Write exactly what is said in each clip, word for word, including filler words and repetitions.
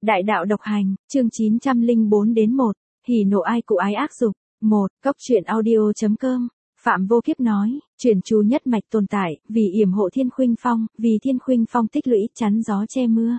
Đại đạo độc hành, chương chín trăm lẻ bốn đến một, hỉ nộ ai cụ ái ác dục. một. Cốc truyện audio.com. Phạm Vô Kiếp nói, truyền chú nhất mạch tồn tại, vì yểm hộ Thiên Khuynh Phong, vì Thiên Khuynh Phong tích lũy chắn gió che mưa.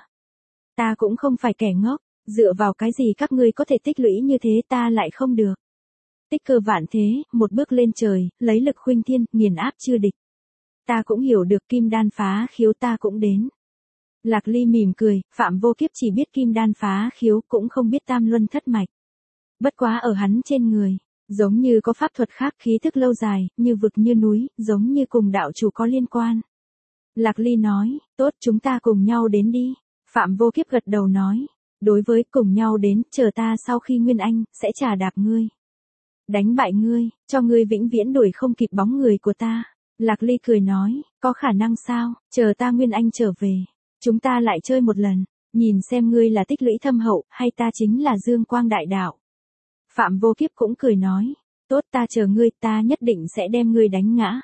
Ta cũng không phải kẻ ngốc, dựa vào cái gì các ngươi có thể tích lũy như thế ta lại không được. Tích cơ vạn thế, một bước lên trời, lấy lực khuynh thiên, nghiền áp chư địch. Ta cũng hiểu được kim đan phá khiếu ta cũng đến. Lạc Ly mỉm cười, Phạm Vô Kiếp chỉ biết kim đan phá khiếu cũng không biết tam luân thất mạch. Bất quá ở hắn trên người, giống như có pháp thuật khác khí thức lâu dài, như vực như núi, giống như cùng đạo chủ có liên quan. Lạc Ly nói, tốt chúng ta cùng nhau đến đi. Phạm Vô Kiếp gật đầu nói, đối với cùng nhau đến, chờ ta sau khi Nguyên Anh, sẽ trà đạp ngươi. Đánh bại ngươi, cho ngươi vĩnh viễn đuổi không kịp bóng người của ta. Lạc Ly cười nói, có khả năng sao, chờ ta Nguyên Anh trở về. Chúng ta lại chơi một lần, nhìn xem ngươi là tích lũy thâm hậu, hay ta chính là dương quang đại đạo. Phạm Vô Kiếp cũng cười nói, tốt ta chờ ngươi, ta nhất định sẽ đem ngươi đánh ngã.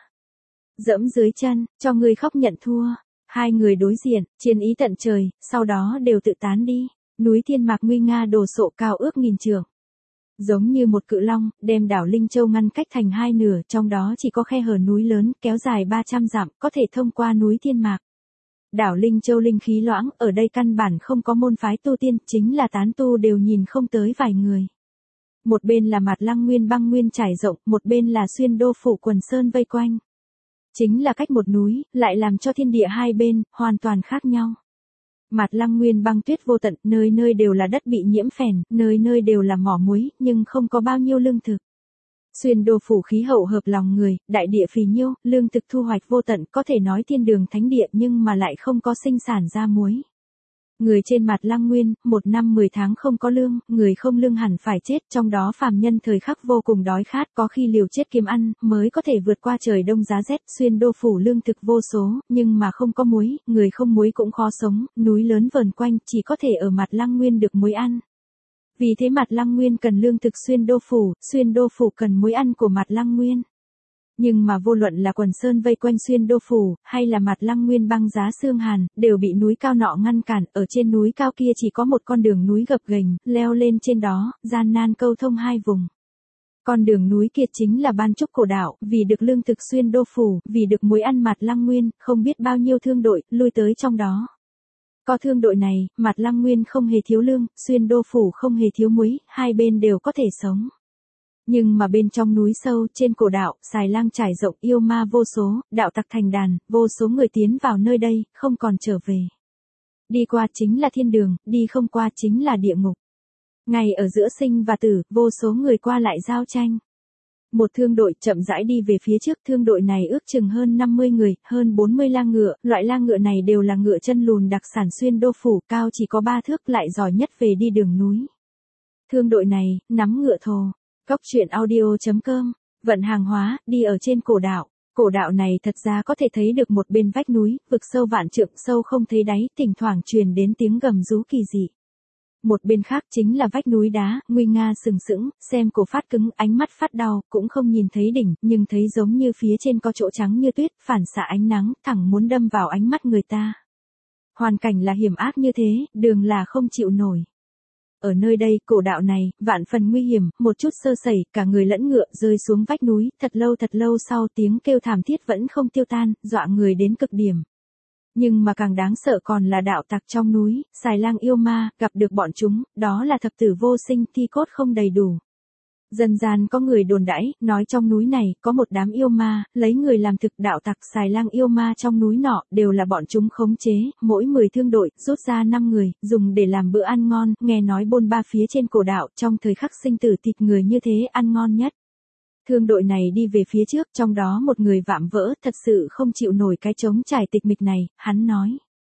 Dẫm dưới chân, cho ngươi khóc nhận thua. Hai người đối diện, chiến ý tận trời, sau đó đều tự tán đi. Núi Thiên Mạc nguy nga đồ sộ cao ước nghìn trượng. Giống như một cự long, đem đảo Linh Châu ngăn cách thành hai nửa, trong đó chỉ có khe hở núi lớn, kéo dài ba trăm dặm, có thể thông qua núi Thiên Mạc. Đảo Linh Châu linh khí loãng, ở đây căn bản không có môn phái tu tiên, chính là tán tu đều nhìn không tới vài người. Một bên là Mạt Lăng Nguyên băng nguyên trải rộng, một bên là Xuyên Đô phủ quần sơn vây quanh. Chính là cách một núi, lại làm cho thiên địa hai bên, hoàn toàn khác nhau. Mạt Lăng Nguyên băng tuyết vô tận, nơi nơi đều là đất bị nhiễm phèn, nơi nơi đều là mỏ muối, nhưng không có bao nhiêu lương thực. Xuyên Đô phủ khí hậu hợp lòng người, đại địa phì nhiêu, lương thực thu hoạch vô tận, có thể nói thiên đường thánh địa nhưng mà lại không có sinh sản ra muối. Người trên Mạt Lăng Nguyên, một năm mười tháng không có lương, người không lương hẳn phải chết, trong đó phàm nhân thời khắc vô cùng đói khát, có khi liều chết kiếm ăn, mới có thể vượt qua trời đông giá rét. Xuyên Đô phủ lương thực vô số, nhưng mà không có muối, người không muối cũng khó sống, núi lớn vờn quanh, chỉ có thể ở Mạt Lăng Nguyên được muối ăn. Vì thế Mạt Lăng Nguyên cần lương thực Xuyên Đô phủ, Xuyên Đô phủ cần muối ăn của Mạt Lăng Nguyên. Nhưng mà vô luận là quần sơn vây quanh Xuyên Đô phủ, hay là Mạt Lăng Nguyên băng giá xương hàn, đều bị núi cao nọ ngăn cản, ở trên núi cao kia chỉ có một con đường núi gập ghềnh, leo lên trên đó, gian nan câu thông hai vùng. Con đường núi kia chính là Ban Trúc cổ đạo, vì được lương thực Xuyên Đô phủ, vì được muối ăn Mạt Lăng Nguyên, không biết bao nhiêu thương đội, lui tới trong đó. Có thương đội này, Mạt Lăng Nguyên không hề thiếu lương, Xuyên Đô phủ không hề thiếu muối, hai bên đều có thể sống. Nhưng mà bên trong núi sâu, trên cổ đạo, xài lang trải rộng, yêu ma vô số, đạo tặc thành đàn, vô số người tiến vào nơi đây, không còn trở về. Đi qua chính là thiên đường, đi không qua chính là địa ngục. Ngay ở giữa sinh và tử, vô số người qua lại giao tranh. Một thương đội chậm rãi đi về phía trước, thương đội này ước chừng hơn năm mươi người, hơn bốn mươi lang ngựa, loại lang ngựa này đều là ngựa chân lùn đặc sản Xuyên Đô phủ, cao chỉ có ba thước, lại giỏi nhất về đi đường núi. Thương đội này, nắm ngựa thồ. Cốc truyện audio.com, vận hàng hóa, đi ở trên cổ đạo. Cổ đạo này thật ra có thể thấy được một bên vách núi, vực sâu vạn trượng, sâu không thấy đáy, thỉnh thoảng truyền đến tiếng gầm rú kỳ dị. Một bên khác chính là vách núi đá, nguy nga sừng sững, xem cổ phát cứng, ánh mắt phát đau, cũng không nhìn thấy đỉnh, nhưng thấy giống như phía trên có chỗ trắng như tuyết, phản xạ ánh nắng, thẳng muốn đâm vào ánh mắt người ta. Hoàn cảnh là hiểm ác như thế, đường là không chịu nổi. Ở nơi đây, cổ đạo này, vạn phần nguy hiểm, một chút sơ sẩy, cả người lẫn ngựa rơi xuống vách núi, thật lâu thật lâu sau tiếng kêu thảm thiết vẫn không tiêu tan, dọa người đến cực điểm. Nhưng mà càng đáng sợ còn là đạo tặc trong núi, xài lang yêu ma, gặp được bọn chúng, đó là thập tử vô sinh, thi cốt không đầy đủ. Dần dàn có người đồn đãi, nói trong núi này, có một đám yêu ma, lấy người làm thực, đạo tặc xài lang yêu ma trong núi nọ, đều là bọn chúng khống chế, mỗi mười thương đội, rút ra năm người, dùng để làm bữa ăn ngon, nghe nói bôn ba phía trên cổ đạo, trong thời khắc sinh tử thịt người như thế ăn ngon nhất. Thương đội này đi về phía trước, trong đó một người vạm vỡ, thật sự không chịu nổi cái trống trải tịch mịch này, hắn nói.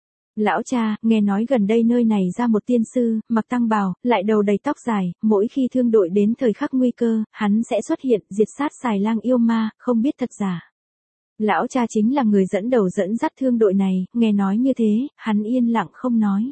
Lão cha, nghe nói gần đây nơi này ra một tiên sư, mặc tăng bào, lại đầu đầy tóc dài, mỗi khi thương đội đến thời khắc nguy cơ, hắn sẽ xuất hiện, diệt sát xài lang yêu ma, không biết thật giả. Lão cha chính là người dẫn đầu dẫn dắt thương đội này, nghe nói như thế, hắn yên lặng không nói.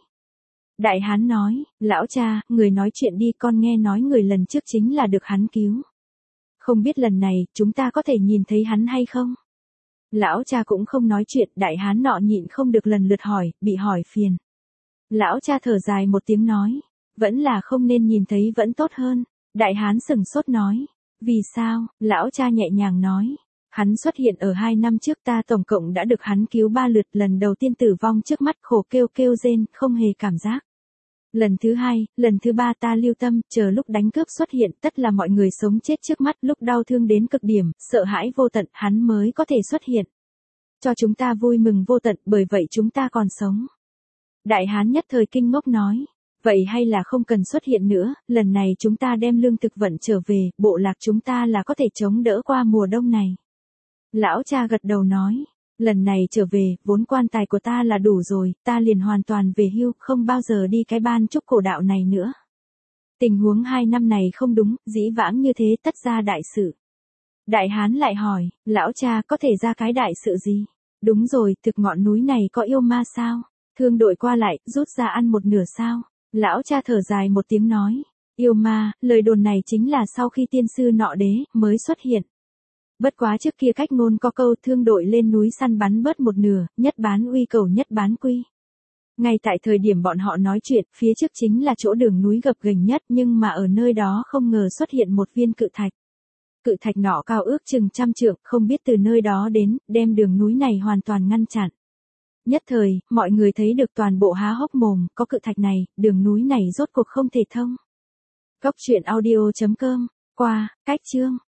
Đại hán nói, lão cha, người nói chuyện đi, con nghe nói người lần trước chính là được hắn cứu. Không biết lần này, chúng ta có thể nhìn thấy hắn hay không? Lão cha cũng không nói chuyện, đại hán nọ nhịn không được lần lượt hỏi, bị hỏi phiền. Lão cha thở dài một tiếng nói. Vẫn là không nên nhìn thấy vẫn tốt hơn. Đại hán sừng sốt nói. Vì sao? Lão cha nhẹ nhàng nói. Hắn xuất hiện ở hai năm trước, ta tổng cộng đã được hắn cứu ba lượt, lần đầu tiên tử vong trước mắt khổ kêu kêu rên, không hề cảm giác. Lần thứ hai, lần thứ ba ta lưu tâm, chờ lúc đánh cướp xuất hiện, tất là mọi người sống chết trước mắt, lúc đau thương đến cực điểm, sợ hãi vô tận, hắn mới có thể xuất hiện. Cho chúng ta vui mừng vô tận, bởi vậy chúng ta còn sống. Đại hán nhất thời kinh ngốc nói. Vậy hay là không cần xuất hiện nữa, lần này chúng ta đem lương thực vận trở về, bộ lạc chúng ta là có thể chống đỡ qua mùa đông này. Lão cha gật đầu nói. Lần này trở về, vốn quan tài của ta là đủ rồi, ta liền hoàn toàn về hưu, không bao giờ đi cái ban trúc cổ đạo này nữa. Tình huống hai năm này không đúng, dĩ vãng như thế tất ra đại sự. Đại hán lại hỏi, lão cha có thể ra cái đại sự gì? Đúng rồi, thực ngọn núi này có yêu ma sao? Thương đội qua lại, rút ra ăn một nửa sao? Lão cha thở dài một tiếng nói. Yêu ma, lời đồn này chính là sau khi tiên sư nọ đế, mới xuất hiện. Bất quá trước kia cách ngôn có câu thương đội lên núi săn bắn bớt một nửa, nhất bán uy cầu nhất bán quy. Ngay tại thời điểm bọn họ nói chuyện, phía trước chính là chỗ đường núi gập ghềnh nhất, nhưng mà ở nơi đó không ngờ xuất hiện một viên cự thạch. Cự thạch nọ cao ước chừng trăm trượng, không biết từ nơi đó đến, đem đường núi này hoàn toàn ngăn chặn. Nhất thời, mọi người thấy được toàn bộ há hốc mồm, có cự thạch này, đường núi này rốt cuộc không thể thông. Cốc truyện audio chấm com, qua, cách chương.